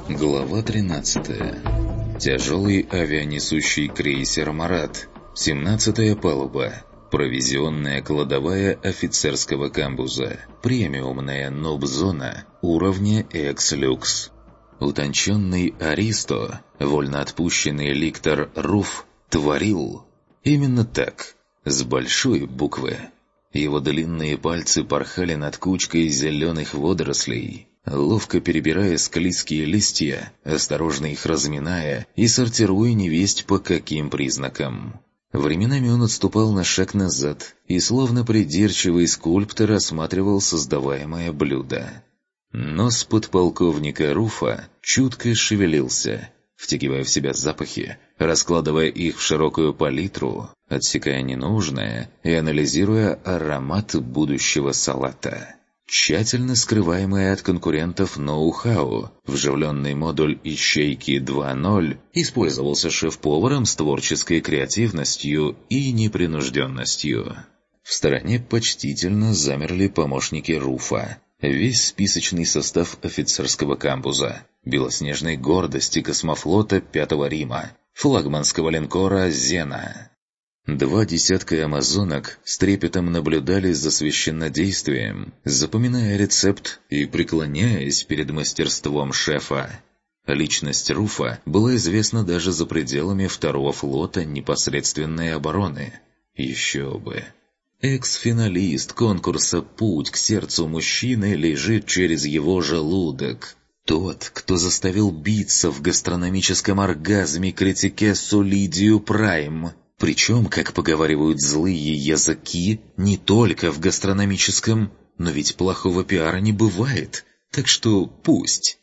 Глава 13. Тяжелый авианесущий крейсер «Марат», 17-я палуба, провизионная кладовая офицерского камбуза, премиумная ноб-зона уровня X-Lux. Утонченный Аристо, вольноотпущенный ликтор Руф, творил именно так, с большой буквы. Его длинные пальцы порхали над кучкой зеленых водорослей, ловко перебирая склизкие листья, осторожно их разминая и сортируя невесть по каким признакам. Временами он отступал на шаг назад и, словно придирчивый скульптор, осматривал создаваемое блюдо. Нос подполковника Руфа чутко шевелился, втягивая в себя запахи, раскладывая их в широкую палитру, отсекая ненужное и анализируя аромат будущего салата. Тщательно скрываемый от конкурентов ноу-хау, вживленный модуль «Ищейки 2.0» использовался шеф-поваром с творческой креативностью и непринужденностью. В стороне почтительно замерли помощники Руфа, весь списочный состав офицерского камбуза, белоснежной гордости космофлота Пятого Рима, флагманского линкора «Зена». 2 десятка амазонок с трепетом наблюдали за священнодействием, запоминая рецепт и преклоняясь перед мастерством шефа. Личность Руфа была известна даже за пределами Второго флота непосредственной обороны. Еще бы. Экс-финалист конкурса «Путь к сердцу мужчины» лежит через его желудок. Тот, кто заставил биться в гастрономическом оргазме критике Солидию Прайм. Причем, как поговаривают злые языки, не только в гастрономическом, но ведь плохого пиара не бывает. Так что пусть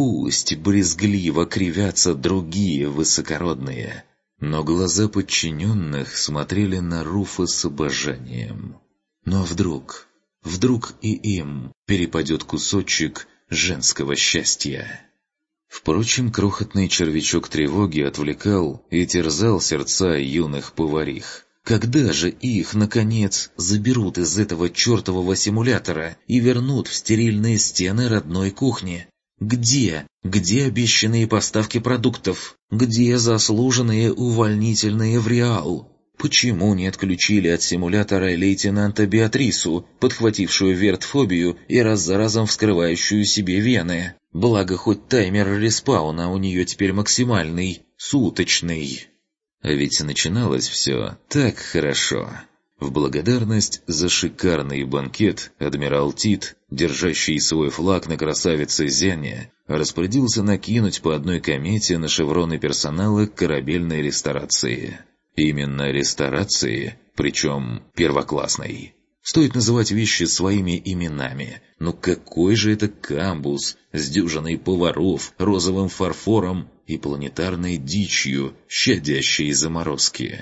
брезгливо кривятся другие высокородные. Но глаза подчиненных смотрели на Руфа с обожанием. Ну а вдруг и им перепадет кусочек женского счастья? Впрочем, крохотный червячок тревоги отвлекал и терзал сердца юных поварих. Когда же их, наконец, заберут из этого чертового симулятора и вернут в стерильные стены родной кухни? Где обещанные поставки продуктов? Где заслуженные увольнительные в Реал? Почему не отключили от симулятора лейтенанта Беатрису, подхватившую вертфобию и раз за разом вскрывающую себе вены? Благо, хоть таймер респауна у нее теперь максимальный, суточный. А ведь начиналось все так хорошо. В благодарность за шикарный банкет адмирал Тит, держащий свой флаг на красавице Зене, распорядился накинуть по одной комете на шевроны персонала корабельной ресторации. Именно ресторации, причем первоклассной. Стоит называть вещи своими именами. Но какой же это камбуз с дюжиной поваров, розовым фарфором и планетарной дичью, щадящей заморозки?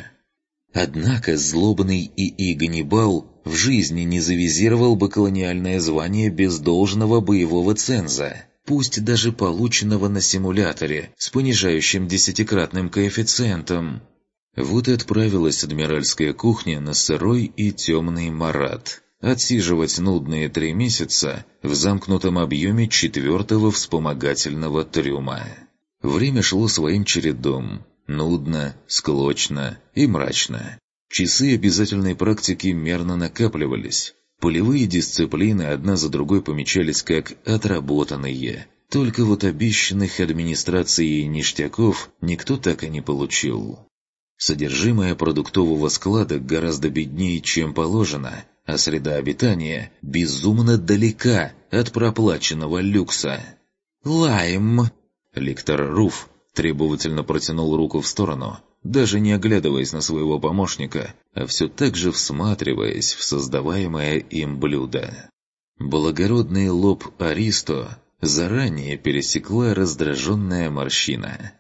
Однако злобный ИИ Ганнибал в жизни не завизировал бы колониальное звание без должного боевого ценза, пусть даже полученного на симуляторе с понижающим 10-кратным коэффициентом. Вот и отправилась адмиральская кухня на сырой и темный Марат, отсиживать нудные 3 месяца в замкнутом объеме 4-го вспомогательного трюма. Время шло своим чередом, нудно, склочно и мрачно. Часы обязательной практики мерно накапливались. Полевые дисциплины одна за другой помечались как отработанные. Только вот обещанных администрацией ништяков никто так и не получил. Содержимое продуктового склада гораздо беднее, чем положено, а среда обитания безумно далека от проплаченного люкса. «Лайм!» Ликтор Руф требовательно протянул руку в сторону, даже не оглядываясь на своего помощника, а все так же всматриваясь в создаваемое им блюдо. Благородный лоб Аристо заранее пересекла раздраженная морщина.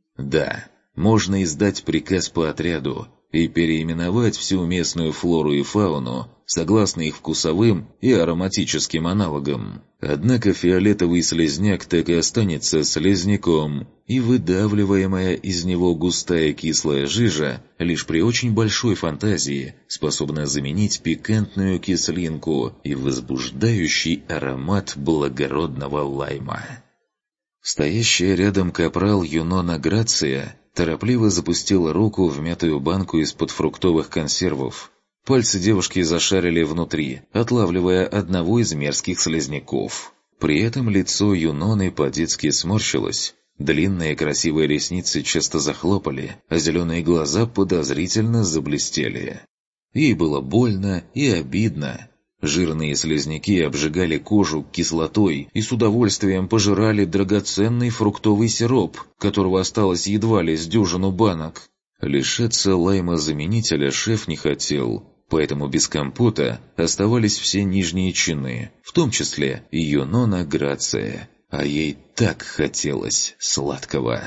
Да, можно издать приказ по отряду и переименовать всю местную флору и фауну согласно их вкусовым и ароматическим аналогам. Однако фиолетовый слизняк так и останется слизняком, и выдавливаемая из него густая кислая жижа лишь при очень большой фантазии способна заменить пикантную кислинку и возбуждающий аромат благородного лайма. Стоящая рядом капрал Юнона Грация торопливо запустила руку в мятую банку из-под фруктовых консервов. Пальцы девушки зашарили внутри, отлавливая одного из мерзких слизняков. При этом лицо Юноны по-детски сморщилось. Длинные красивые ресницы часто захлопали, а зеленые глаза подозрительно заблестели. Ей было больно и обидно. Жирные слизняки обжигали кожу кислотой и с удовольствием пожирали драгоценный фруктовый сироп, которого осталось едва ли с дюжину банок. Лишиться лайма-заменителя шеф не хотел, поэтому без компота оставались все нижние чины, в том числе и Юнона Грация. А ей так хотелось сладкого.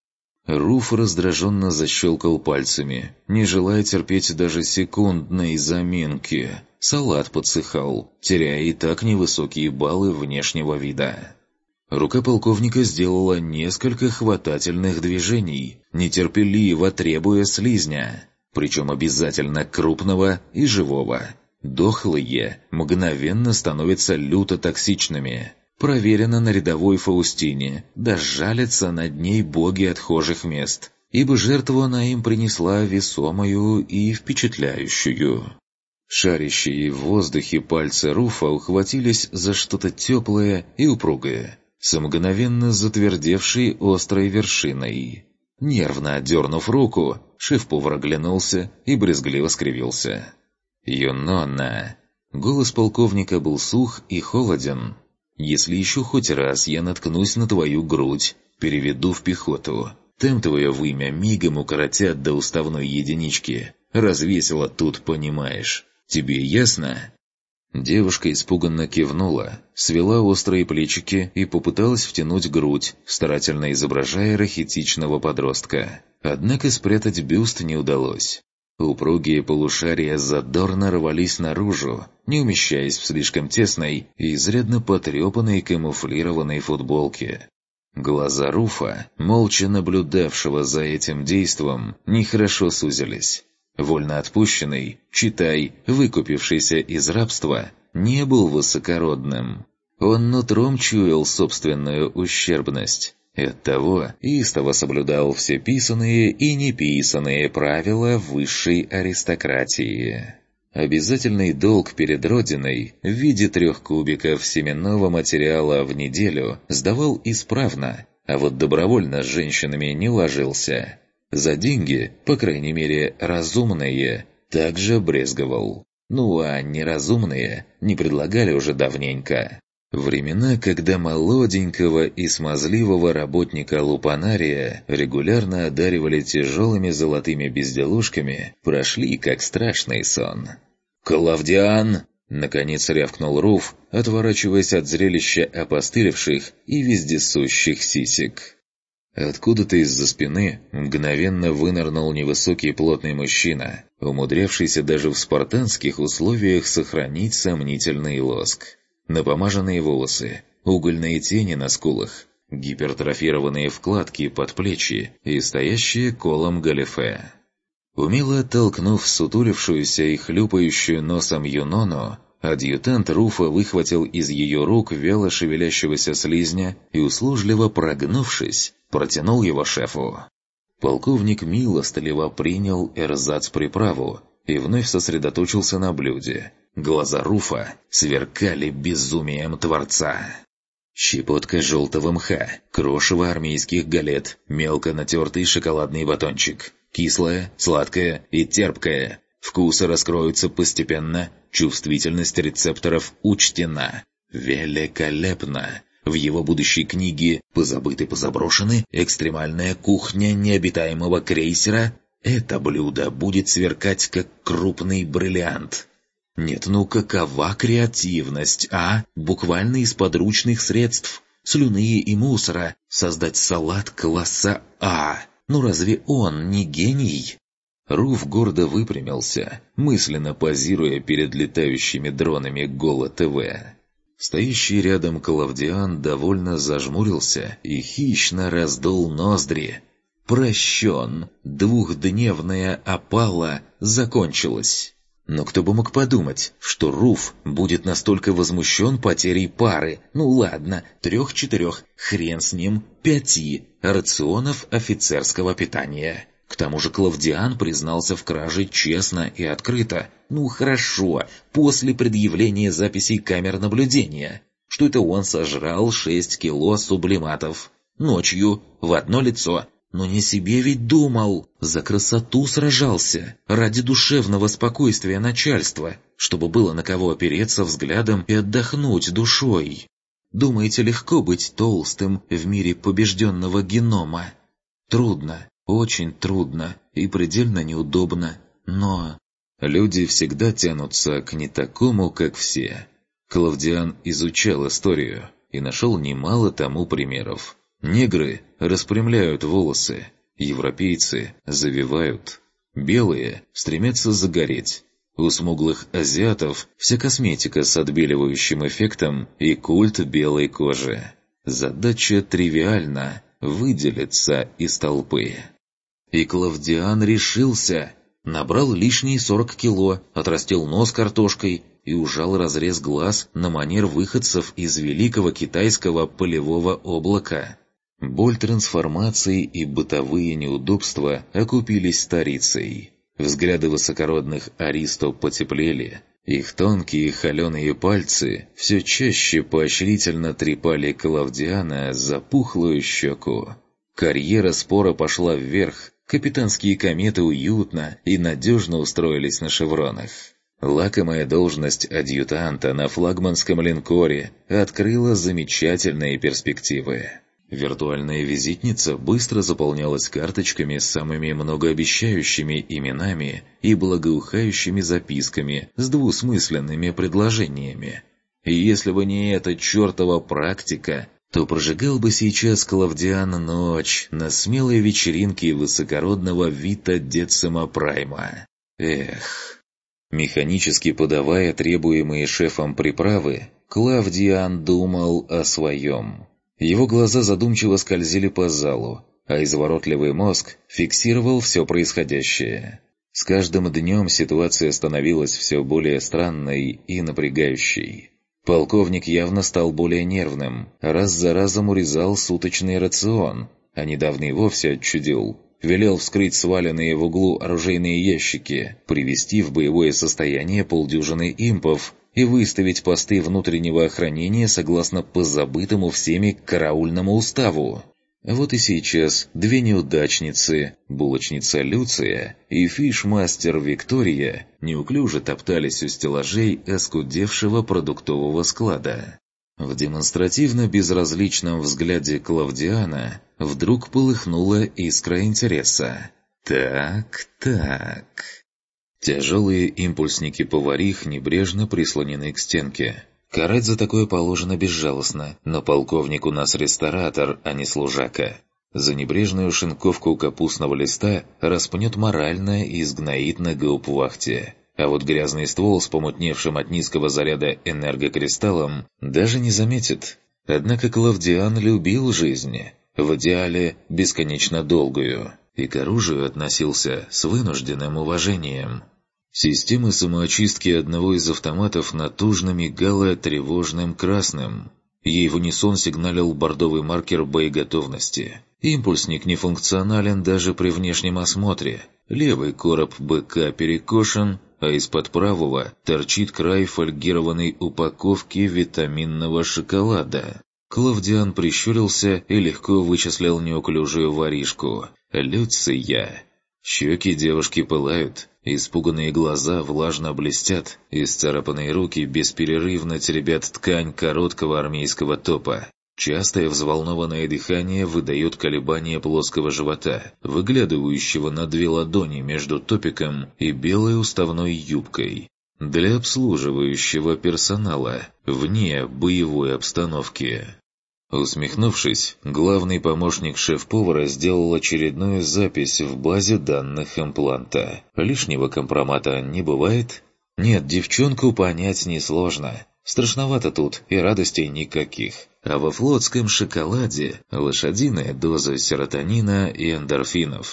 Руф раздраженно защелкал пальцами, не желая терпеть даже секундной заминки. Салат подсыхал, теряя и так невысокие баллы внешнего вида. Рука полковника сделала несколько хватательных движений, нетерпеливо требуя слизня, причем обязательно крупного и живого. Дохлые мгновенно становятся люто токсичными. Проверено на рядовой Фаустине, да жалятся над ней боги отхожих мест, ибо жертву она им принесла весомую и впечатляющую. Шарящие в воздухе пальцы Руфа ухватились за что-то теплое и упругое, с мгновенно затвердевшей острой вершиной. Нервно отдернув руку, шеф-повар оглянулся и брезгливо скривился. «Юнона!» Голос полковника был сух и холоден. «Если еще хоть раз я наткнусь на твою грудь, переведу в пехоту. Там твое вымя мигом укоротят до уставной единички. Развесело тут, понимаешь. Тебе ясно?» Девушка испуганно кивнула, свела острые плечики и попыталась втянуть грудь, старательно изображая рахитичного подростка. Однако спрятать бюст не удалось. Упругие полушария задорно рвались наружу, не умещаясь в слишком тесной и изрядно потрепанной камуфлированной футболке. Глаза Руфа, молча наблюдавшего за этим действом, нехорошо сузились. Вольно отпущенный, читай, выкупившийся из рабства, не был высокородным. Он нутром чуял собственную ущербность. И оттого истово соблюдал все писанные и неписанные правила высшей аристократии. Обязательный долг перед Родиной в виде 3 кубиков семенного материала в неделю сдавал исправно, а вот добровольно с женщинами не ложился. За деньги, по крайней мере разумные, также брезговал. Ну а неразумные не предлагали уже давненько. Времена, когда молоденького и смазливого работника лупанария регулярно одаривали тяжелыми золотыми безделушками, прошли как страшный сон. «Клавдиан!» — наконец рявкнул Руф, отворачиваясь от зрелища опостылевших и вездесущих сисек. Откуда-то из-за спины мгновенно вынырнул невысокий плотный мужчина, умудрявшийся даже в спартанских условиях сохранить сомнительный лоск. Напомаженные волосы, угольные тени на скулах, гипертрофированные вкладки под плечи и стоящие колом галифе. Умело оттолкнув сутулившуюся и хлюпающую носом Юнону, адъютант Руфа выхватил из ее рук вяло шевелящегося слизня и, услужливо прогнувшись, протянул его шефу. Полковник милостливо принял эрзац-приправу и вновь сосредоточился на блюде. Глаза Руфа сверкали безумием творца. Щепотка желтого мха, крошево армейских галет, мелко натертый шоколадный батончик. Кислое, сладкое и терпкое. Вкусы раскроются постепенно, чувствительность рецепторов учтена. Великолепно! В его будущей книге «Позабыты-позаброшены. Экстремальная кухня необитаемого крейсера» это блюдо будет сверкать, как крупный бриллиант. Нет, ну какова креативность, а? Буквально из подручных средств, слюны и мусора, создать салат класса А. Ну разве он не гений? Руф гордо выпрямился, мысленно позируя перед летающими дронами Голо-ТВ. Стоящий рядом Клавдиан довольно зажмурился и хищно раздул ноздри. Прощен, 2-дневная опала закончилась. Но кто бы мог подумать, что Руф будет настолько возмущен потерей пары, ну ладно, 3-4, хрен с ним, 5 рационов офицерского питания. К тому же Клавдиан признался в краже честно и открыто. Ну хорошо, после предъявления записей камер наблюдения, что это он сожрал 6 кило сублиматов. Ночью, в одно лицо. Но не себе ведь думал, за красоту сражался, ради душевного спокойствия начальства, чтобы было на кого опереться взглядом и отдохнуть душой. Думаете, легко быть толстым в мире побежденного генома? Трудно, очень трудно и предельно неудобно, но... Люди всегда тянутся к не такому, как все. Клавдиан изучал историю и нашел немало тому примеров. Негры распрямляют волосы, европейцы завивают, белые стремятся загореть. У смуглых азиатов вся косметика с отбеливающим эффектом и культ белой кожи. Задача тривиальна – выделиться из толпы. И Клавдиан решился. Набрал лишние 40 кило, отрастил нос картошкой и ужал разрез глаз на манер выходцев из великого китайского полевого облака. Боль трансформации и бытовые неудобства окупились старицей. Взгляды высокородных аристо потеплели. Их тонкие холеные пальцы все чаще поощрительно трепали Клавдиана за пухлую щеку. Карьера спора пошла вверх, капитанские кометы уютно и надежно устроились на шевронах. Лакомая должность адъютанта на флагманском линкоре открыла замечательные перспективы. Виртуальная визитница быстро заполнялась карточками с самыми многообещающими именами и благоухающими записками с двусмысленными предложениями. И если бы не эта чертова практика, то прожигал бы сейчас Клавдиан ночь на смелой вечеринке высокородного Вита Децима Прайма. Эх! Механически подавая требуемые шефом приправы, Клавдиан думал о своем. Его глаза задумчиво скользили по залу, а изворотливый мозг фиксировал все происходящее. С каждым днем ситуация становилась все более странной и напрягающей. Полковник явно стал более нервным, раз за разом урезал суточный рацион, а недавно и вовсе отчудил. Велел вскрыть сваленные в углу оружейные ящики, привести в боевое состояние полдюжины импов и выставить посты внутреннего охранения согласно позабытому всеми караульному уставу. Вот и сейчас две неудачницы, булочница Люция и фишмастер Виктория, неуклюже топтались у стеллажей оскудевшего продуктового склада. В демонстративно безразличном взгляде Клавдиана вдруг полыхнула искра интереса. Так. Тяжелые импульсники-поварих небрежно прислонены к стенке. Карать за такое положено безжалостно, но полковник у нас ресторатор, а не служака. За небрежную шинковку капустного листа распнет морально и сгноит на гауптвахте. А вот грязный ствол с помутневшим от низкого заряда энергокристаллом даже не заметит. Однако Клавдиан любил жизнь, в идеале бесконечно долгую, и к оружию относился с вынужденным уважением. Система самоочистки одного из автоматов натужно мигала тревожным красным. Ей в унисон сигналил бордовый маркер боеготовности. Импульсник не функционален даже при внешнем осмотре. Левый короб БК перекошен, а из-под правого торчит край фольгированной упаковки витаминного шоколада. Клавдиан прищурился и легко вычислил неуклюжую воришку. Люция. Щеки девушки пылают, испуганные глаза влажно блестят, исцарапанные руки бесперерывно теребят ткань короткого армейского топа. Частое взволнованное дыхание выдает колебания плоского живота, выглядывающего на 2 ладони между топиком и белой уставной юбкой. Для обслуживающего персонала, вне боевой обстановки. Усмехнувшись, главный помощник шеф-повара сделал очередную запись в базе данных импланта. Лишнего компромата не бывает? Нет, девчонку понять несложно. Страшновато тут и радостей никаких. А во флотском шоколаде лошадиная доза серотонина и эндорфинов.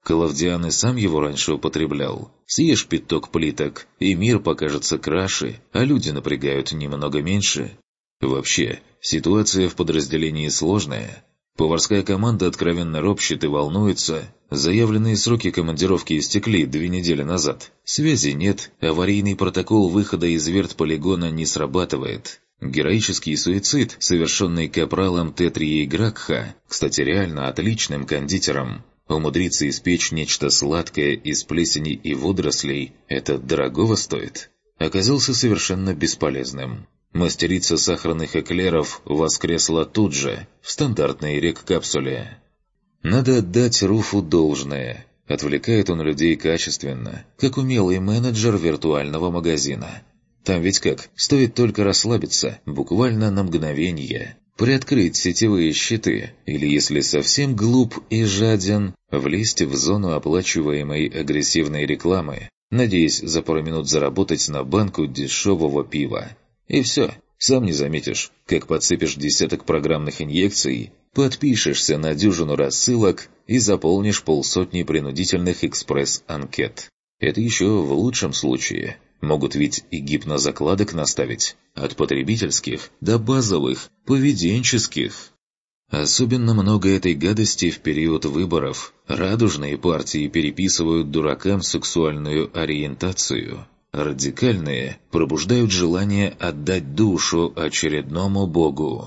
Клавдиан и сам его раньше употреблял. Съешь пяток плиток, и мир покажется краше, а люди напрягают немного меньше. Вообще, ситуация в подразделении сложная. Поварская команда откровенно ропщет и волнуется. Заявленные сроки командировки истекли 2 недели назад. Связи нет, аварийный протокол выхода из вертполигона не срабатывает. Героический суицид, совершенный капралом Тетрии Гракха, кстати, реально отличным кондитером, умудриться испечь нечто сладкое из плесени и водорослей – это дорогого стоит, оказался совершенно бесполезным. Мастерица сахарных эклеров воскресла тут же, в стандартной рек-капсуле. Надо отдать Руфу должное. Отвлекает он людей качественно, как умелый менеджер виртуального магазина. Там ведь как, стоит только расслабиться, буквально на мгновение, приоткрыть сетевые щиты, или, если совсем глуп и жаден, влезть в зону оплачиваемой агрессивной рекламы, надеясь за пару минут заработать на банку дешевого пива. И все, сам не заметишь, как подсыпешь десяток программных инъекций, подпишешься на дюжину рассылок и заполнишь 50 принудительных экспресс-анкет. Это еще в лучшем случае. Могут ведь и гипнозакладок наставить, от потребительских до базовых, поведенческих. Особенно много этой гадости в период выборов. Радужные партии переписывают дуракам сексуальную ориентацию. Радикальные пробуждают желание отдать душу очередному богу.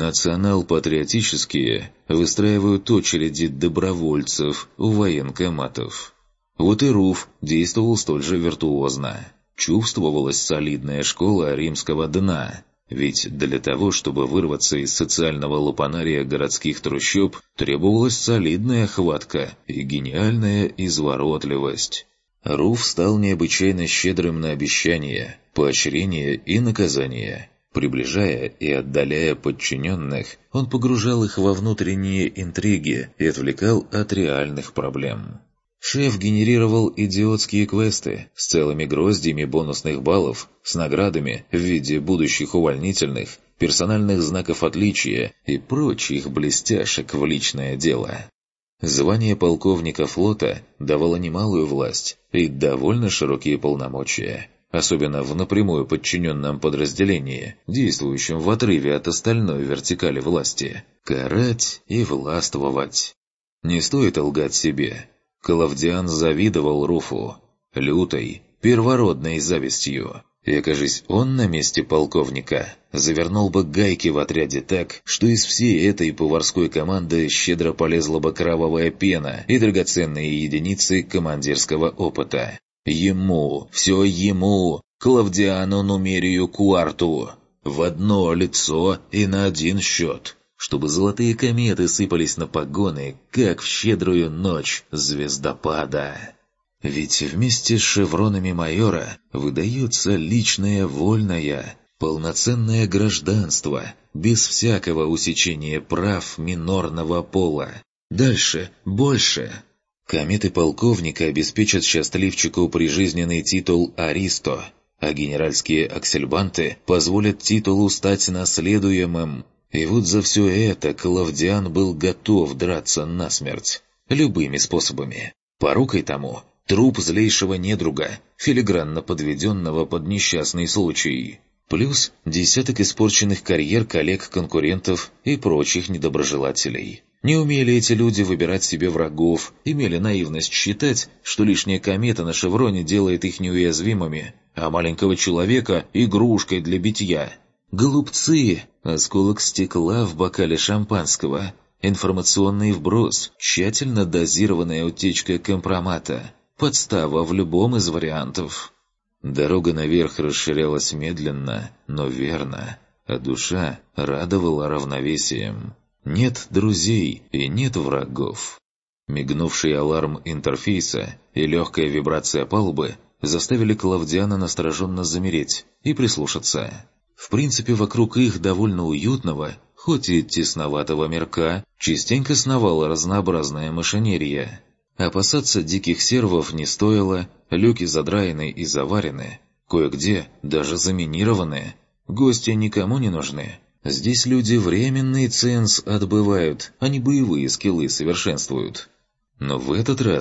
Национал-патриотические выстраивают очереди добровольцев у военкоматов. Вот и РУФ действовал столь же виртуозно. Чувствовалась солидная школа римского дна. Ведь для того, чтобы вырваться из социального лапанария городских трущоб, требовалась солидная хватка и гениальная изворотливость. РУФ стал необычайно щедрым на обещания, поощрения и наказания. Приближая и отдаляя подчиненных, он погружал их во внутренние интриги и отвлекал от реальных проблем. Шеф генерировал идиотские квесты с целыми гроздьями бонусных баллов, с наградами в виде будущих увольнительных, персональных знаков отличия и прочих блестяшек в личное дело. Звание полковника флота давало немалую власть и довольно широкие полномочия, особенно в напрямую подчиненном подразделении, действующем в отрыве от остальной вертикали власти – карать и властвовать. Не стоит лгать себе. Клавдиан завидовал Руфу, лютой, первородной завистью. И, окажись он на месте полковника, завернул бы гайки в отряде так, что из всей этой поварской команды щедро полезла бы кровавая пена и драгоценные единицы командирского опыта. Ему, все ему, Клавдиану Нумерию Куарту, в одно лицо и на один счет, чтобы золотые кометы сыпались на погоны, как в щедрую ночь звездопада. Ведь вместе с шевронами майора выдается личное вольное, полноценное гражданство, без всякого усечения прав минорного пола. Дальше, больше. Кометы полковника обеспечат счастливчику прижизненный титул «Аристо», а генеральские аксельбанты позволят титулу стать наследуемым. И вот за все это Клавдиан был готов драться насмерть. Любыми способами. Порукой тому – труп злейшего недруга, филигранно подведенного под несчастный случай. Плюс десяток испорченных карьер коллег-конкурентов и прочих недоброжелателей. Не умели эти люди выбирать себе врагов, имели наивность считать, что лишняя комета на шевроне делает их неуязвимыми, а маленького человека – игрушкой для битья. Глупцы! Осколок стекла в бокале шампанского. Информационный вброс, тщательно дозированная утечка компромата. Подстава в любом из вариантов. Дорога наверх расширялась медленно, но верно, а душа радовала равновесием. Нет друзей и нет врагов. Мигнувший аларм интерфейса и легкая вибрация палубы заставили Клавдиана настороженно замереть и прислушаться. В принципе, вокруг их довольно уютного, хоть и тесноватого мирка, частенько сновала разнообразная машинерия. Опасаться диких сервов не стоило, люки задраены и заварены, кое-где даже заминированы. Гости никому не нужны. Здесь люди временный ценз отбывают, а не боевые скиллы совершенствуют. Но в этот раз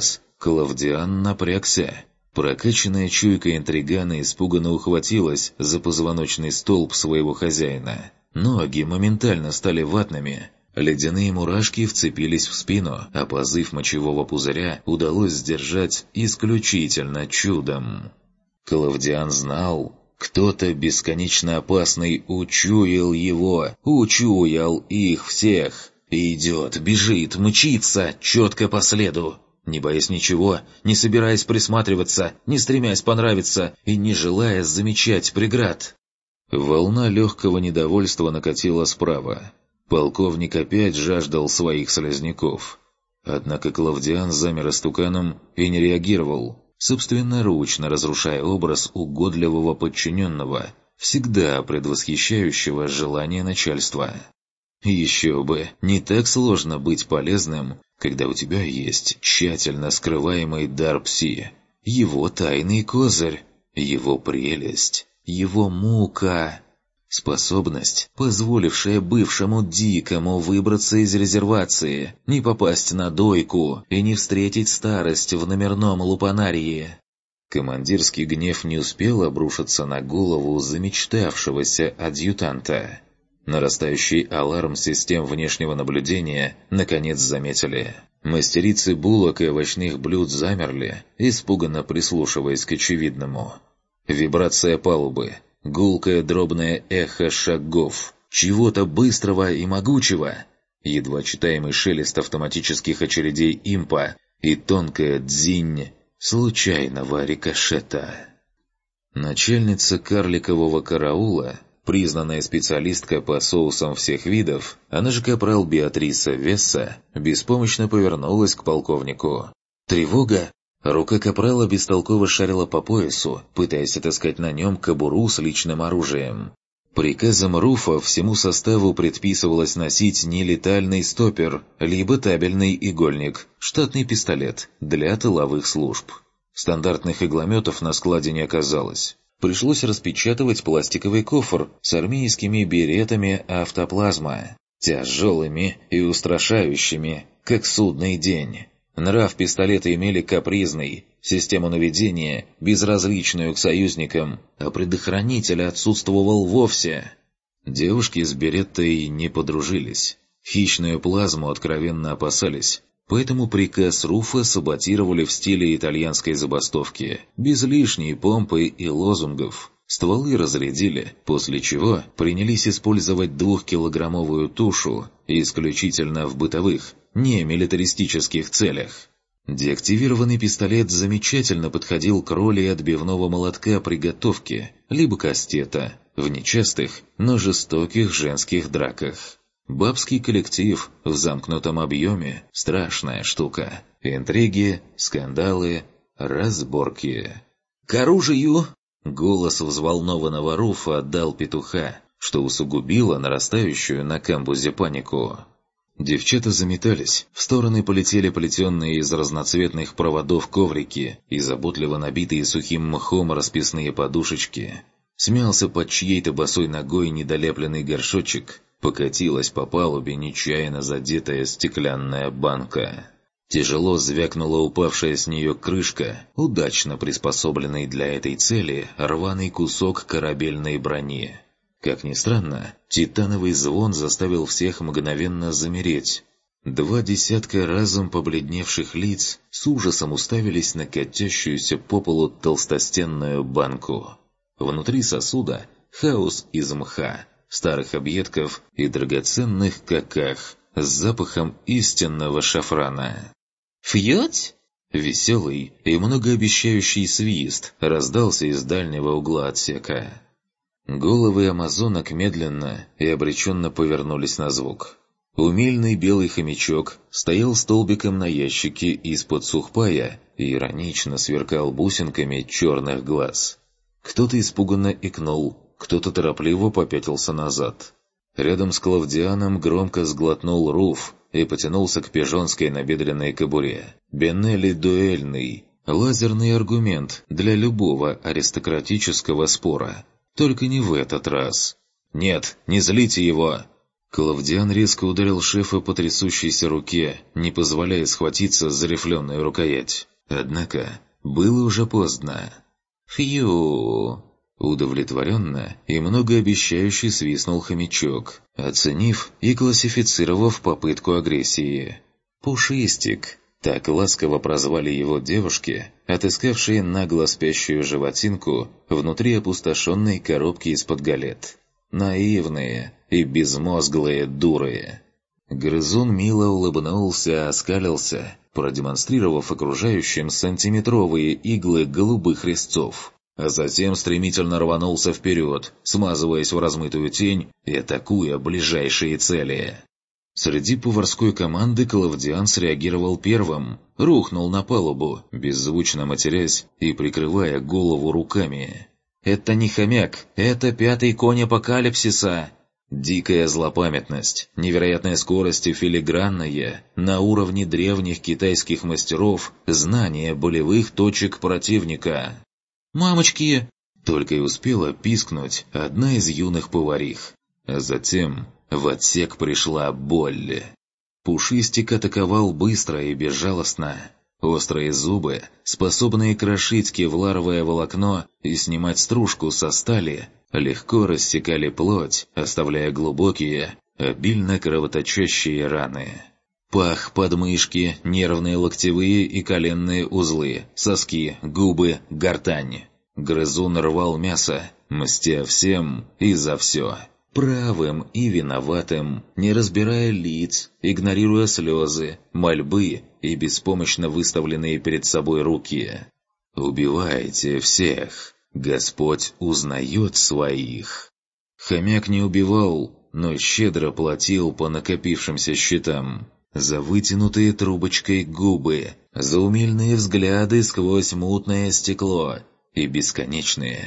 Клавдиан напрягся. Прокачанная чуйка интригана испуганно ухватилась за позвоночный столб своего хозяина. Ноги моментально стали ватными. Ледяные мурашки вцепились в спину, а позыв мочевого пузыря удалось сдержать исключительно чудом. Клавдиан знал, кто-то бесконечно опасный учуял его, учуял их всех. Идет, бежит, мчится, четко по следу. Не боясь ничего, не собираясь присматриваться, не стремясь понравиться и не желая замечать преград. Волна легкого недовольства накатила справа. Полковник опять жаждал своих слизняков. Однако Клавдиан замер истуканом и не реагировал, собственноручно разрушая образ угодливого подчиненного, всегда предвосхищающего желание начальства. Еще бы, не так сложно быть полезным, когда у тебя есть тщательно скрываемый дар Пси, его тайный козырь, его прелесть, его мука. Способность, позволившая бывшему дикому выбраться из резервации, не попасть на дойку и не встретить старость в номерном лупанарии. Командирский гнев не успел обрушиться на голову замечтавшегося адъютанта. Нарастающий аларм систем внешнего наблюдения наконец заметили. Мастерицы булок и овощных блюд замерли, испуганно прислушиваясь к очевидному. Вибрация палубы, гулкое дробное эхо шагов, чего-то быстрого и могучего, едва читаемый шелест автоматических очередей импа и тонкая дзинь случайного рикошета. Начальница карликового караула, признанная специалистка по соусам всех видов, она же капрал Беатриса Весса, беспомощно повернулась к полковнику. «Тревога!» Рука капрала бестолково шарила по поясу, пытаясь отыскать на нем кобуру с личным оружием. Приказом Руфа всему составу предписывалось носить нелетальный стоппер, либо табельный игольник, штатный пистолет для тыловых служб. Стандартных иглометов на складе не оказалось. Пришлось распечатывать пластиковый кофр с армейскими беретами автоплазма, тяжелыми и устрашающими, как судный день. Нрав пистолета имели капризный, систему наведения безразличную к союзникам, а предохранитель отсутствовал вовсе. Девушки с береттой не подружились, хищную плазму откровенно опасались, поэтому приказ Руфа саботировали в стиле итальянской забастовки, без лишней помпы и лозунгов. Стволы разрядили, после чего принялись использовать 2-килограммовую тушу исключительно в бытовых, не милитаристических целях. Деактивированный пистолет замечательно подходил к роли отбивного молотка при готовке, либо кастета, в нечастых, но жестоких женских драках. Бабский коллектив в замкнутом объеме – страшная штука. Интриги, скандалы, разборки. «К оружию!» Голос взволнованного Руфа отдал петуха, что усугубило нарастающую на камбузе панику. Девчата заметались, в стороны полетели плетенные из разноцветных проводов коврики и заботливо набитые сухим мхом расписные подушечки. Смялся под чьей-то босой ногой недолепленный горшочек, покатилась по палубе нечаянно задетая стеклянная банка. Тяжело звякнула упавшая с нее крышка, удачно приспособленный для этой цели рваный кусок корабельной брони. Как ни странно, титановый звон заставил всех мгновенно замереть. 2 десятка разом побледневших лиц с ужасом уставились на катящуюся по полу толстостенную банку. Внутри сосуда хаос из мха, старых объедков и драгоценных каках с запахом истинного шафрана. «Фьють?» Веселый и многообещающий свист раздался из дальнего угла отсека. Головы амазонок медленно и обреченно повернулись на звук. Умильный белый хомячок стоял столбиком на ящике из-под сухпая и иронично сверкал бусинками черных глаз. Кто-то испуганно икнул, кто-то торопливо попятился назад. Рядом с Клавдианом громко сглотнул Руф и потянулся к пижонской набедренной кобуре. Бенелли дуэльный, лазерный аргумент для любого аристократического спора. Только не в этот раз. «Нет, не злите его!» Клавдиан резко ударил шефа по трясущейся руке, не позволяя схватиться за рифленую рукоять. Однако было уже поздно. «Фью!» Удовлетворенно и многообещающе свистнул хомячок, оценив и классифицировав попытку агрессии. «Пушистик!» Так ласково прозвали его девушки, отыскавшие нагло спящую животинку внутри опустошенной коробки из-под галет. Наивные и безмозглые дуры. Грызун мило улыбнулся, оскалился, продемонстрировав окружающим сантиметровые иглы голубых резцов, а затем стремительно рванулся вперед, смазываясь в размытую тень и атакуя ближайшие цели. Среди поварской команды Клавдиан среагировал первым, рухнул на палубу, беззвучно матерясь и прикрывая голову руками. «Это не хомяк, это пятый конь апокалипсиса!» Дикая злопамятность, невероятная скорость и филигранное, на уровне древних китайских мастеров, знание болевых точек противника. «Мамочки!» — только и успела пискнуть одна из юных поварих. А затем в отсек пришла боль. Пушистик атаковал быстро и безжалостно. Острые зубы, способные крошить кевларовое волокно и снимать стружку со стали, легко рассекали плоть, оставляя глубокие, обильно кровоточащие раны. Пах, подмышки, нервные локтевые и коленные узлы, соски, губы, гортань. Грызун рвал мясо, мстя всем и за все. Правым и виноватым, не разбирая лиц, игнорируя слезы, мольбы и беспомощно выставленные перед собой руки. «Убивайте всех! Господь узнает своих!» Хомяк не убивал, но щедро платил по накопившимся счетам. За вытянутые трубочкой губы, за умильные взгляды сквозь мутное стекло и бесконечные,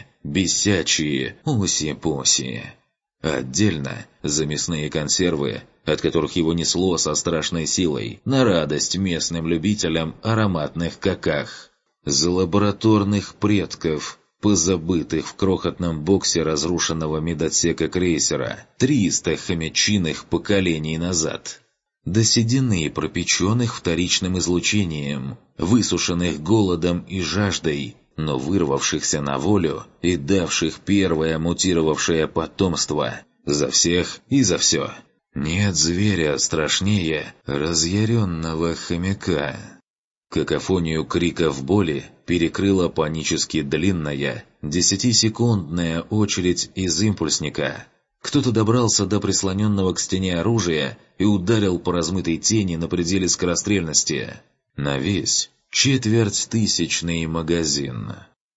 бесячие уси-пуси. Отдельно за мясные консервы, от которых его несло со страшной силой, на радость местным любителям ароматных каках. За лабораторных предков, позабытых в крохотном боксе разрушенного медотсека крейсера 300 хомячиных поколений назад. До седины, пропеченных вторичным излучением, высушенных голодом и жаждой, но вырвавшихся на волю и давших первое мутировавшее потомство. За всех и за все. Нет зверя страшнее разъяренного хомяка. Какофонию криков боли перекрыла панически длинная, 10-секундная очередь из импульсника. Кто-то добрался до прислоненного к стене оружия и ударил по размытой тени на пределе скорострельности. На весь 250-тысячный магазин.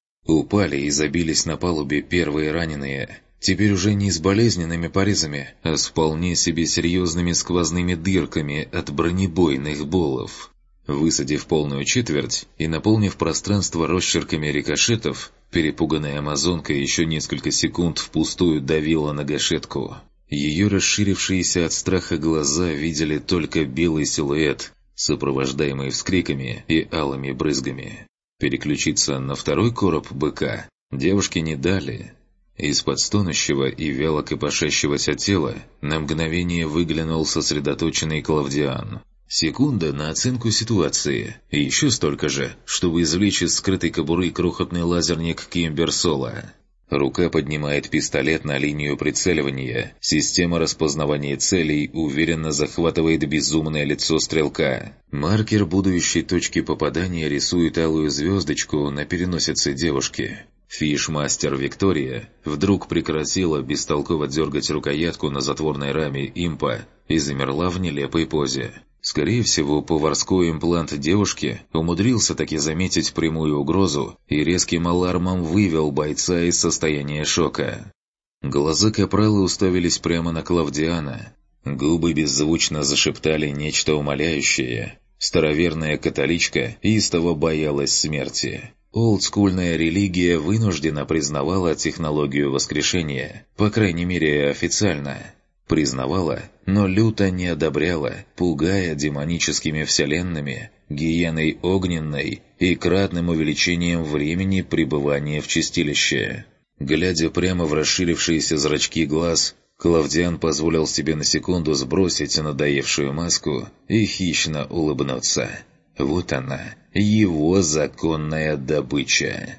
Упали и забились на палубе первые раненые, теперь уже не с болезненными порезами, а с вполне себе серьезными сквозными дырками от бронебойных болов. Высадив полную четверть и наполнив пространство росчерками рикошетов, перепуганная амазонка еще несколько секунд впустую давила на гашетку. Ее расширившиеся от страха глаза видели только белый силуэт, сопровождаемый вскриками и алыми брызгами. Переключиться на второй короб быка девушке не дали. Из-под стонущего и вяло копошащегося тела на мгновение выглянул сосредоточенный Клавдиан. Секунда на оценку ситуации, и еще столько же, чтобы извлечь из скрытой кобуры крохотный лазерник Кимберсола. Рука поднимает пистолет на линию прицеливания. Система распознавания целей уверенно захватывает безумное лицо стрелка. Маркер будущей точки попадания рисует алую звездочку на переносице девушки. Фишмастер Виктория вдруг прекратила бестолково дергать рукоятку на затворной раме импа и замерла в нелепой позе. Скорее всего, поварской имплант девушки умудрился таки заметить прямую угрозу и резким алармом вывел бойца из состояния шока. Глаза капрала уставились прямо на Клавдиана. Губы беззвучно зашептали нечто умоляющее. Староверная католичка истово боялась смерти. Олдскульная религия вынуждена признавала технологию воскрешения, по крайней мере официально. Признавала, но люто не одобряла, пугая демоническими вселенными, гиеной огненной и кратным увеличением времени пребывания в чистилище. Глядя прямо в расширившиеся зрачки глаз, Клавдиан позволил себе на секунду сбросить надоевшую маску и хищно улыбнуться. Вот она, его законная добыча.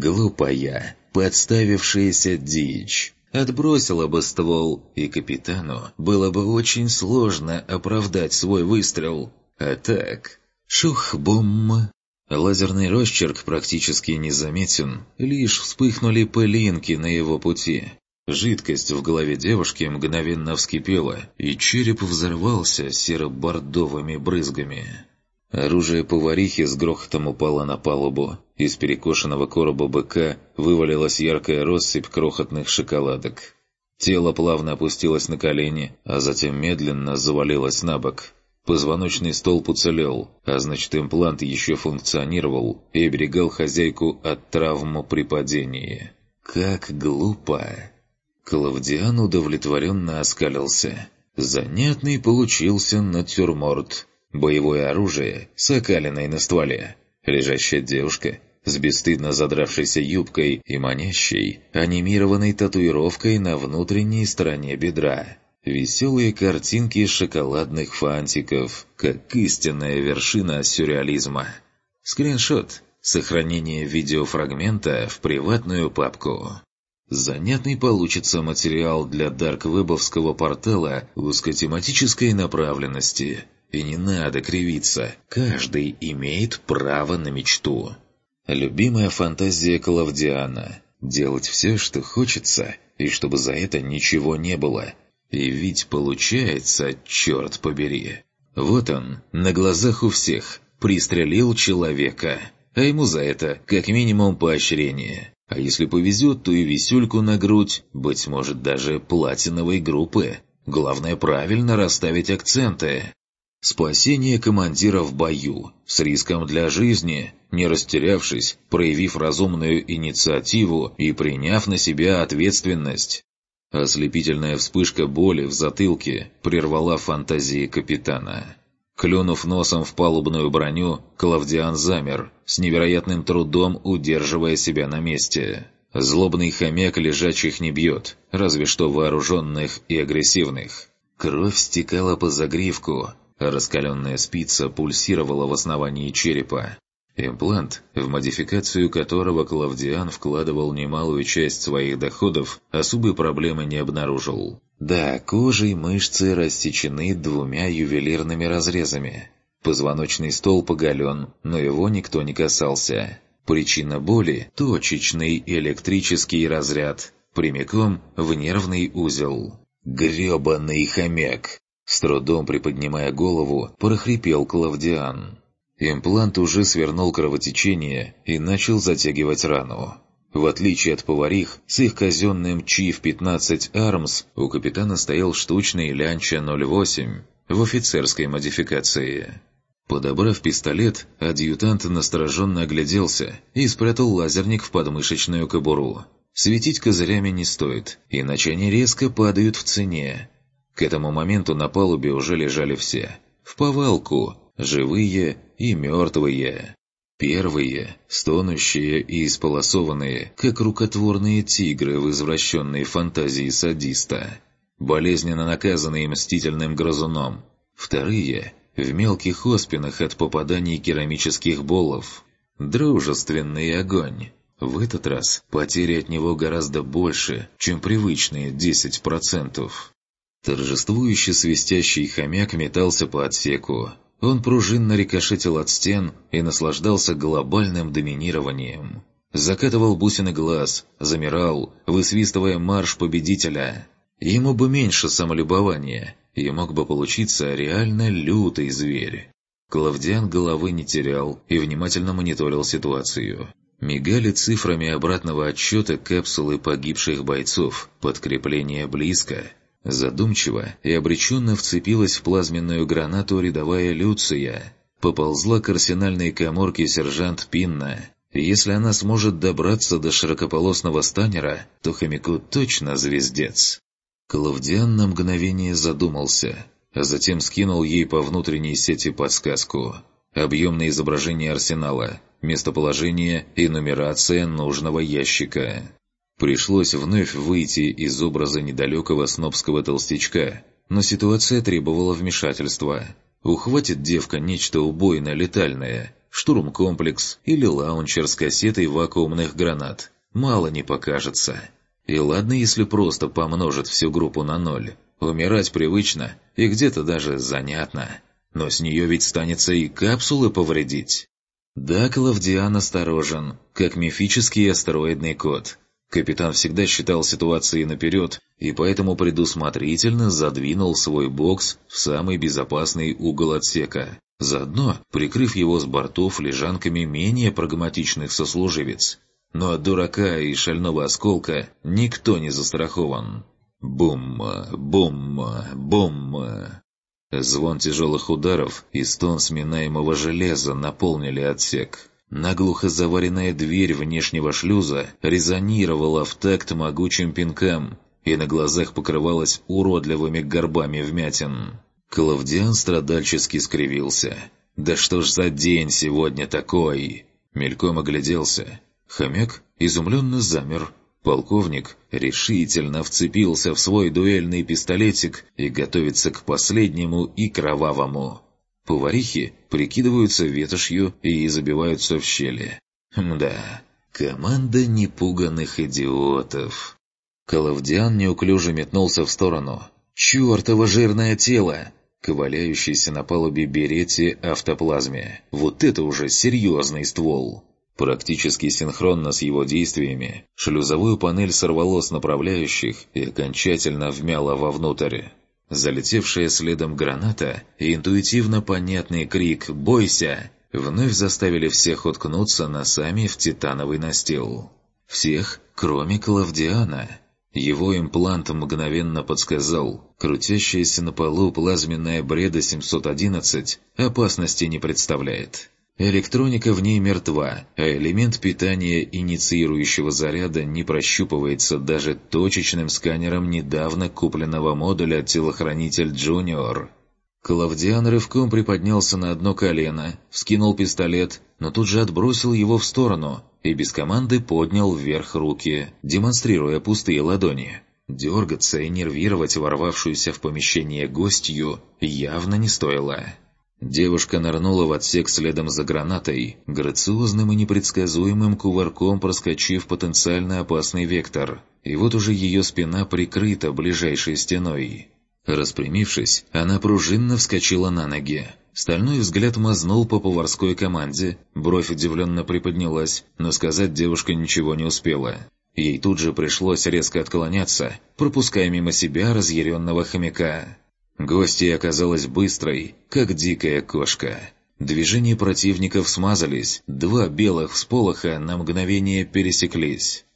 Глупая, подставившаяся дичь. Отбросила бы ствол, и капитану было бы очень сложно оправдать свой выстрел. А так... Шух-бум! Лазерный росчерк практически незаметен, лишь вспыхнули пылинки на его пути. Жидкость в голове девушки мгновенно вскипела, и череп взорвался серо-бордовыми брызгами. Оружие поварихи с грохотом упало на палубу. Из перекошенного короба быка вывалилась яркая россыпь крохотных шоколадок. Тело плавно опустилось на колени, а затем медленно завалилось на бок. Позвоночный столб уцелел, а значит имплант еще функционировал и оберегал хозяйку от травмы при падении. Как глупо! Клавдиан удовлетворенно оскалился. Занятный получился натюрморт. Боевое оружие с окалиной на стволе. Лежащая девушка с бесстыдно задравшейся юбкой и манящей, анимированной татуировкой на внутренней стороне бедра. Веселые картинки шоколадных фантиков, как истинная вершина сюрреализма. Скриншот. Сохранение видеофрагмента в приватную папку. Занятный получится материал для дарквебовского портала узкотематической направленности. И не надо кривиться, каждый имеет право на мечту. Любимая фантазия Клавдиана – делать все, что хочется, и чтобы за это ничего не было. И ведь получается, черт побери. Вот он, на глазах у всех, пристрелил человека, а ему за это как минимум поощрение. А если повезет, то и висюльку на грудь, быть может даже платиновой группы. Главное правильно расставить акценты. Спасение командира в бою, с риском для жизни, не растерявшись, проявив разумную инициативу и приняв на себя ответственность. Ослепительная вспышка боли в затылке прервала фантазии капитана. Клюнув носом в палубную броню, Клавдиан замер, с невероятным трудом удерживая себя на месте. Злобный хомяк лежачих не бьет, разве что вооруженных и агрессивных. Кровь стекала по загривку, а раскаленная спица пульсировала в основании черепа. Имплант, в модификацию которого Клавдиан вкладывал немалую часть своих доходов, особой проблемы не обнаружил. Да, кожа и мышцы рассечены 2 ювелирными разрезами. Позвоночный столб оголен, но его никто не касался. Причина боли – точечный электрический разряд, прямиком в нервный узел. «Гребаный хомяк!» С трудом приподнимая голову, прохрипел Клавдиан. Имплант уже свернул кровотечение и начал затягивать рану. В отличие от поварих, с их казенным Chief-15 Arms у капитана стоял штучный Лянча 08 в офицерской модификации. Подобрав пистолет, адъютант настороженно огляделся и спрятал лазерник в подмышечную кобуру. Светить козырями не стоит, иначе они резко падают в цене. К этому моменту на палубе уже лежали все. В повалку, живые и мертвые. Первые, стонущие и исполосованные, как рукотворные тигры в извращенной фантазии садиста. Болезненно наказанные мстительным грызуном. Вторые, в мелких оспинах от попаданий керамических болов. Дружественный огонь. В этот раз потери от него гораздо больше, чем привычные 10%. Торжествующе свистящий хомяк метался по отсеку. Он пружинно рикошетил от стен и наслаждался глобальным доминированием. Закатывал бусины глаз, замирал, высвистывая марш победителя. Ему бы меньше самолюбования, и мог бы получиться реально лютый зверь. Клавдиан головы не терял и внимательно мониторил ситуацию. Мигали цифрами обратного отсчета капсулы погибших бойцов, подкрепление близко. Задумчиво и обреченно вцепилась в плазменную гранату рядовая Люция. Поползла к арсенальной каморке сержант Пинна. Если она сможет добраться до широкополосного станера, то хомяку точно звездец. Клавдиан на мгновение задумался, а затем скинул ей по внутренней сети подсказку. Объемное изображение арсенала, местоположение и нумерация нужного ящика. Пришлось вновь выйти из образа недалекого снобского толстячка, но ситуация требовала вмешательства. Ухватит девка нечто убойно-летальное, штурмкомплекс или лаунчер с кассетой вакуумных гранат. Мало не покажется. И ладно, если просто помножит всю группу на 0. Умирать привычно и где-то даже занятно. Но с нее ведь станется и капсулы повредить. Да, Клавдиан осторожен, как мифический астероидный кот. Капитан всегда считал ситуации наперед, и поэтому предусмотрительно задвинул свой бокс в самый безопасный угол отсека, заодно прикрыв его с бортов лежанками менее прагматичных сослуживец. Но от дурака и шального осколка никто не застрахован. Бум, бум, бум. Звон тяжелых ударов и стон сминаемого железа наполнили отсек. Наглухо заваренная дверь внешнего шлюза резонировала в такт могучим пинкам и на глазах покрывалась уродливыми горбами вмятин. Клавдиан страдальчески скривился. «Да что ж за день сегодня такой?» Мельком огляделся. Хомяк изумленно замер. Полковник решительно вцепился в свой дуэльный пистолетик и готовится к последнему и кровавому. Поварихи прикидываются ветошью и забиваются в щели. Мда, команда непуганных идиотов. Клавдиан неуклюже метнулся в сторону. «Чёртово жирное тело!» К валяющейся на палубе берете автоплазме. Вот это уже серьезный ствол. Практически синхронно с его действиями шлюзовую панель сорвало с направляющих и окончательно вмяло вовнутрь. Залетевшая следом граната и интуитивно понятный крик «Бойся!» вновь заставили всех уткнуться носами в титановый настил. Всех, кроме Клавдиана. Его имплант мгновенно подсказал: крутящаяся на полу плазменная Бреда-711 опасности не представляет. Электроника в ней мертва, а элемент питания инициирующего заряда не прощупывается даже точечным сканером недавно купленного модуля «Телохранитель Джуниор». Клавдиан рывком приподнялся на одно колено, вскинул пистолет, но тут же отбросил его в сторону и без команды поднял вверх руки, демонстрируя пустые ладони. Дергаться и нервировать ворвавшуюся в помещение гостью явно не стоило. Девушка нырнула в отсек следом за гранатой, грациозным и непредсказуемым кувырком проскочив потенциально опасный вектор, и вот уже ее спина прикрыта ближайшей стеной. Распрямившись, она пружинно вскочила на ноги. Стальной взгляд мазнул по поварской команде, бровь удивленно приподнялась, но сказать девушка ничего не успела. Ей тут же пришлось резко отклоняться, пропуская мимо себя разъяренного хомяка. Гостья оказалась быстрой, как дикая кошка. Движения противников смазались, два белых всполоха на мгновение пересеклись.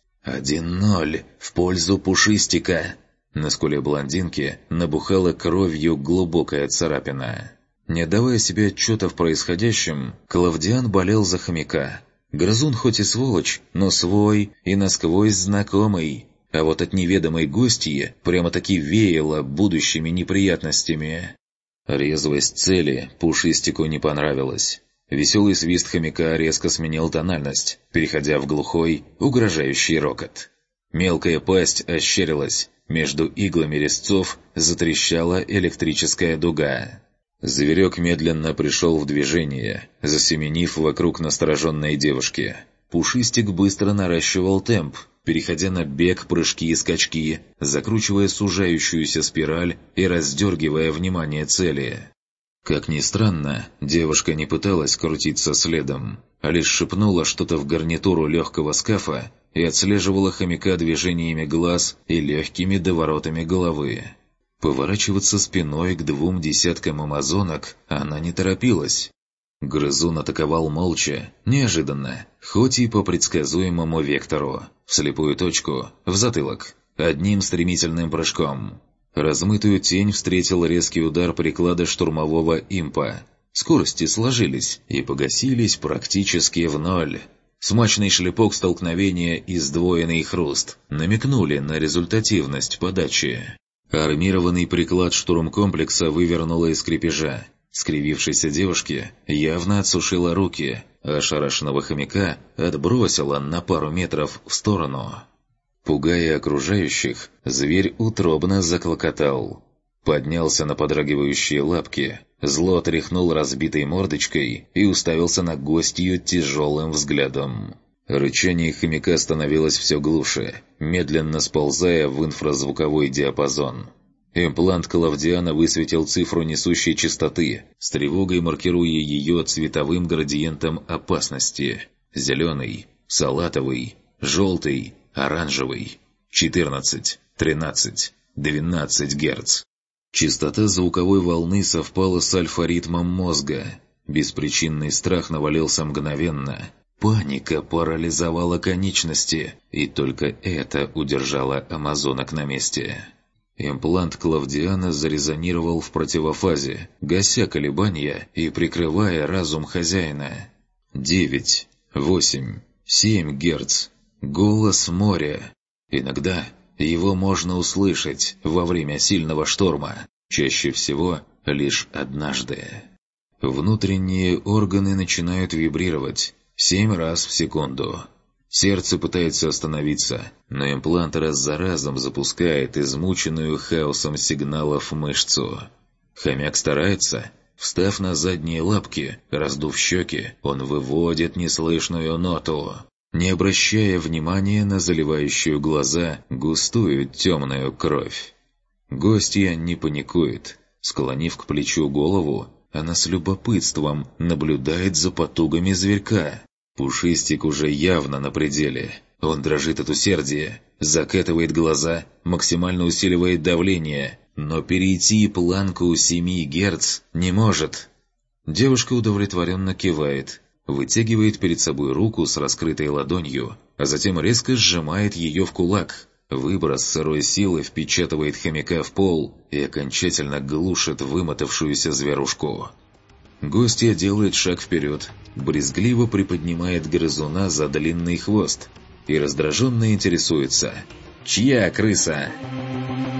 1-0 в пользу Пушистика. На скуле блондинки набухала кровью глубокая царапина. Не отдавая себе отчета в происходящем, Клавдиан болел за хомяка. Грызун хоть и сволочь, но свой и насквозь знакомый. А вот от неведомой гостьи прямо-таки веяло будущими неприятностями. Резвость цели Пушистику не понравилась. Веселый свист хомяка резко сменил тональность, переходя в глухой, угрожающий рокот. Мелкая пасть ощерилась, между иглами резцов затрещала электрическая дуга. Зверек медленно пришел в движение, засеменив вокруг настороженной девушки. Пушистик быстро наращивал темп, переходя на бег, прыжки и скачки, закручивая сужающуюся спираль и раздергивая внимание цели. Как ни странно, девушка не пыталась крутиться следом, а лишь шепнула что-то в гарнитуру легкого скафа и отслеживала хомяка движениями глаз и легкими доворотами головы. Поворачиваться спиной к 2 десяткам амазонок она не торопилась. Грызун атаковал молча, неожиданно, хоть и по предсказуемому вектору, в слепую точку, в затылок, одним стремительным прыжком. Размытую тень встретил резкий удар приклада штурмового импа. Скорости сложились и погасились практически в ноль. Смачный шлепок столкновения и сдвоенный хруст намекнули на результативность подачи. Армированный приклад штурмкомплекса вывернуло из крепежа. Скривившейся девушке явно отсушила руки, а ошарашенного хомяка отбросила на пару метров в сторону. Пугая окружающих, зверь утробно заклокотал. Поднялся на подрагивающие лапки, Зло тряхнул разбитой мордочкой и уставился на гостью тяжелым взглядом. Рычание хомяка становилось все глуше, медленно сползая в инфразвуковой диапазон. Имплант Клавдиана высветил цифру несущей частоты, с тревогой маркируя ее цветовым градиентом опасности. Зеленый, салатовый, желтый, оранжевый. 14, 13, 12 Гц. Частота звуковой волны совпала с альфа-ритмом мозга. Беспричинный страх навалился мгновенно. Паника парализовала конечности, и только это удержало амазонок на месте. Имплант Клавдиана зарезонировал в противофазе, гася колебания и прикрывая разум хозяина. 9, 8, 7 Гц. Голос моря. Иногда его можно услышать во время сильного шторма, чаще всего лишь однажды. Внутренние органы начинают вибрировать 7 раз в секунду. Сердце пытается остановиться, но имплант раз за разом запускает измученную хаосом сигналов мышцу. Хомяк старается. Встав на задние лапки, раздув щеки, он выводит неслышную ноту, не обращая внимания на заливающую глаза густую темную кровь. Гостья не паникует. Склонив к плечу голову, она с любопытством наблюдает за потугами зверька. Пушистик уже явно на пределе. Он дрожит от усердия, закатывает глаза, максимально усиливает давление, но перейти планку 7 Гц не может. Девушка удовлетворенно кивает, вытягивает перед собой руку с раскрытой ладонью, а затем резко сжимает ее в кулак. Выброс сырой силы впечатывает хомяка в пол и окончательно глушит вымотавшуюся зверушку. Гостья делает шаг вперед, брезгливо приподнимает грызуна за длинный хвост и раздраженно интересуется: «Чья крыса?»